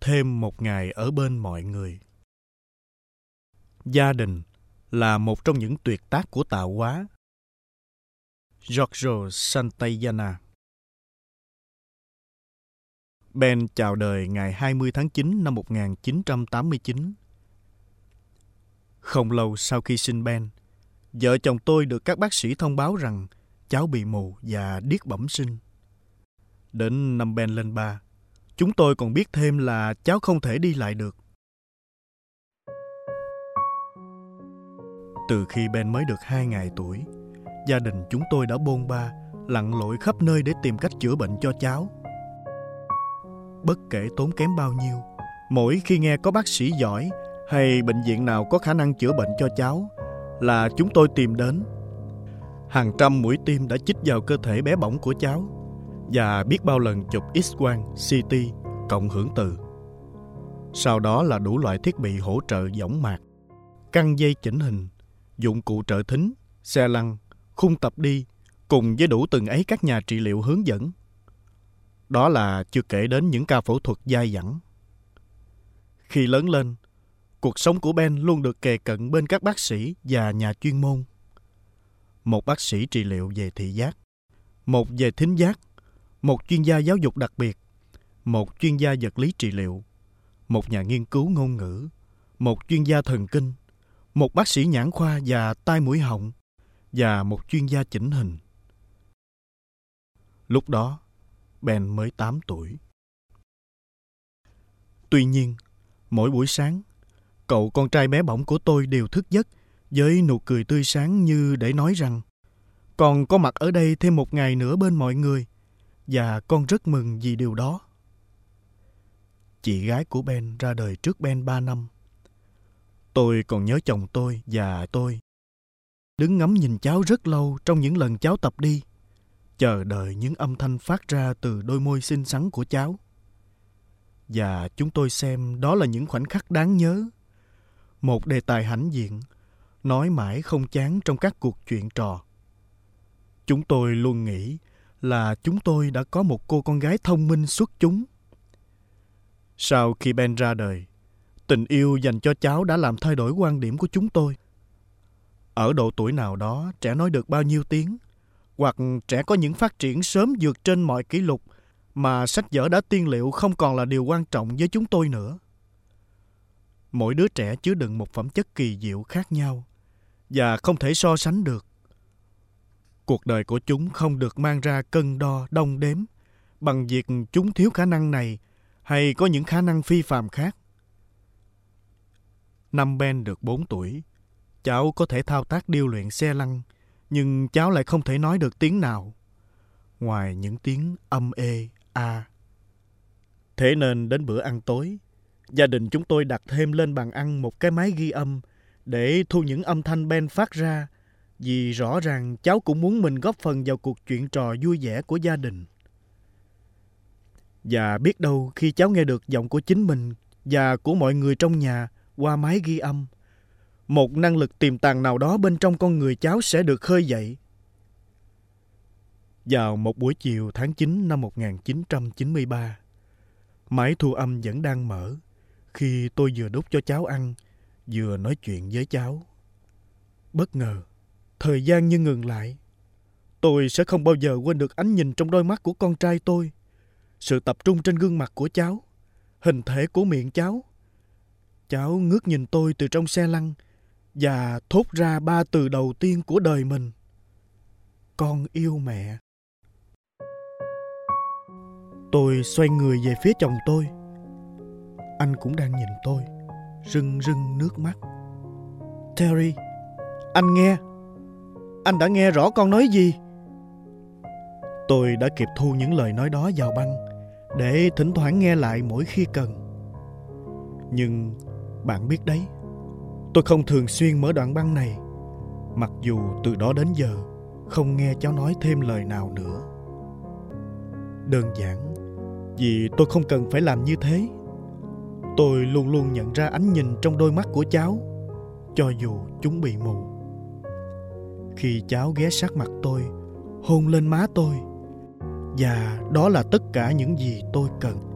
thêm một ngày ở bên mọi người. Gia đình là một trong những tuyệt tác của tạo hóa. Giorgio Santayana. Ben chào đời ngày 20 tháng 9 năm 1989. Không lâu sau khi sinh Ben, vợ chồng tôi được các bác sĩ thông báo rằng cháu bị mù và điếc bẩm sinh. Đến năm Ben lên 3, chúng tôi còn biết thêm là cháu không thể đi lại được. Từ khi Ben mới được 2 ngày tuổi, gia đình chúng tôi đã bôn ba, lặn lội khắp nơi để tìm cách chữa bệnh cho cháu. Bất kể tốn kém bao nhiêu, mỗi khi nghe có bác sĩ giỏi hay bệnh viện nào có khả năng chữa bệnh cho cháu là chúng tôi tìm đến. Hàng trăm mũi tim đã chích vào cơ thể bé bỏng của cháu và biết bao lần chụp X-quang, CT, cộng hưởng từ. Sau đó là đủ loại thiết bị hỗ trợ võng mạc, căng dây chỉnh hình, dụng cụ trợ thính, xe lăn, khung tập đi, cùng với đủ từng ấy các nhà trị liệu hướng dẫn. Đó là chưa kể đến những ca phẫu thuật dai dẳng. Khi lớn lên, cuộc sống của Ben luôn được kề cận bên các bác sĩ và nhà chuyên môn. Một bác sĩ trị liệu về thị giác, một về thính giác, một chuyên gia giáo dục đặc biệt, một chuyên gia vật lý trị liệu, một nhà nghiên cứu ngôn ngữ, một chuyên gia thần kinh, một bác sĩ nhãn khoa và tai mũi họng, và một chuyên gia chỉnh hình. Lúc đó, Ben mới 8 tuổi. Tuy nhiên, mỗi buổi sáng, cậu con trai bé bỏng của tôi đều thức giấc với nụ cười tươi sáng như để nói rằng con có mặt ở đây thêm một ngày nữa bên mọi người và con rất mừng vì điều đó. Chị gái của Ben ra đời trước Ben 3 năm. Tôi còn nhớ chồng tôi và tôi đứng ngắm nhìn cháu rất lâu trong những lần cháu tập đi, chờ đợi những âm thanh phát ra từ đôi môi xinh xắn của cháu. Và chúng tôi xem đó là những khoảnh khắc đáng nhớ, một đề tài hãnh diện, nói mãi không chán trong các cuộc chuyện trò. Chúng tôi luôn nghĩ là chúng tôi đã có một cô con gái thông minh xuất chúng. Sau khi Ben ra đời, tình yêu dành cho cháu đã làm thay đổi quan điểm của chúng tôi. Ở độ tuổi nào đó, trẻ nói được bao nhiêu tiếng, hoặc trẻ có những phát triển sớm vượt trên mọi kỷ lục mà sách vở đã tiên liệu không còn là điều quan trọng với chúng tôi nữa. Mỗi đứa trẻ chứa đựng một phẩm chất kỳ diệu khác nhau và không thể so sánh được. Cuộc đời của chúng không được mang ra cân đo đong đếm bằng việc chúng thiếu khả năng này hay có những khả năng phi phàm khác. Năm Ben được 4 tuổi, cháu có thể thao tác điêu luyện xe lăn, nhưng cháu lại không thể nói được tiếng nào, ngoài những tiếng âm ê, a. Thế nên đến bữa ăn tối, gia đình chúng tôi đặt thêm lên bàn ăn một cái máy ghi âm để thu những âm thanh Ben phát ra, vì rõ ràng cháu cũng muốn mình góp phần vào cuộc chuyện trò vui vẻ của gia đình. Và biết đâu khi cháu nghe được giọng của chính mình và của mọi người trong nhà qua máy ghi âm, một năng lực tiềm tàng nào đó bên trong con người cháu sẽ được khơi dậy. Vào một buổi chiều tháng 9 năm 1993, máy thu âm vẫn đang mở khi tôi vừa đút cho cháu ăn, vừa nói chuyện với cháu. Bất ngờ, thời gian như ngừng lại. Tôi sẽ không bao giờ quên được ánh nhìn trong đôi mắt của con trai tôi, sự tập trung trên gương mặt của cháu, hình thể của miệng cháu. Cháu ngước nhìn tôi từ trong xe lăn và thốt ra 3 từ đầu tiên của đời mình: con yêu mẹ. Tôi xoay người về phía chồng tôi. Anh cũng đang nhìn tôi, rưng rưng nước mắt. Terry, anh nghe. Anh đã nghe rõ con nói gì? Tôi đã kịp thu những lời nói đó vào băng để thỉnh thoảng nghe lại mỗi khi cần. Nhưng bạn biết đấy, tôi không thường xuyên mở đoạn băng này, mặc dù từ đó đến giờ không nghe cháu nói thêm lời nào nữa. Đơn giản vì tôi không cần phải làm như thế. Tôi luôn luôn nhận ra ánh nhìn trong đôi mắt của cháu, cho dù chúng bị mù. Khi cháu ghé sát mặt tôi, hôn lên má tôi, và đó là tất cả những gì tôi cần.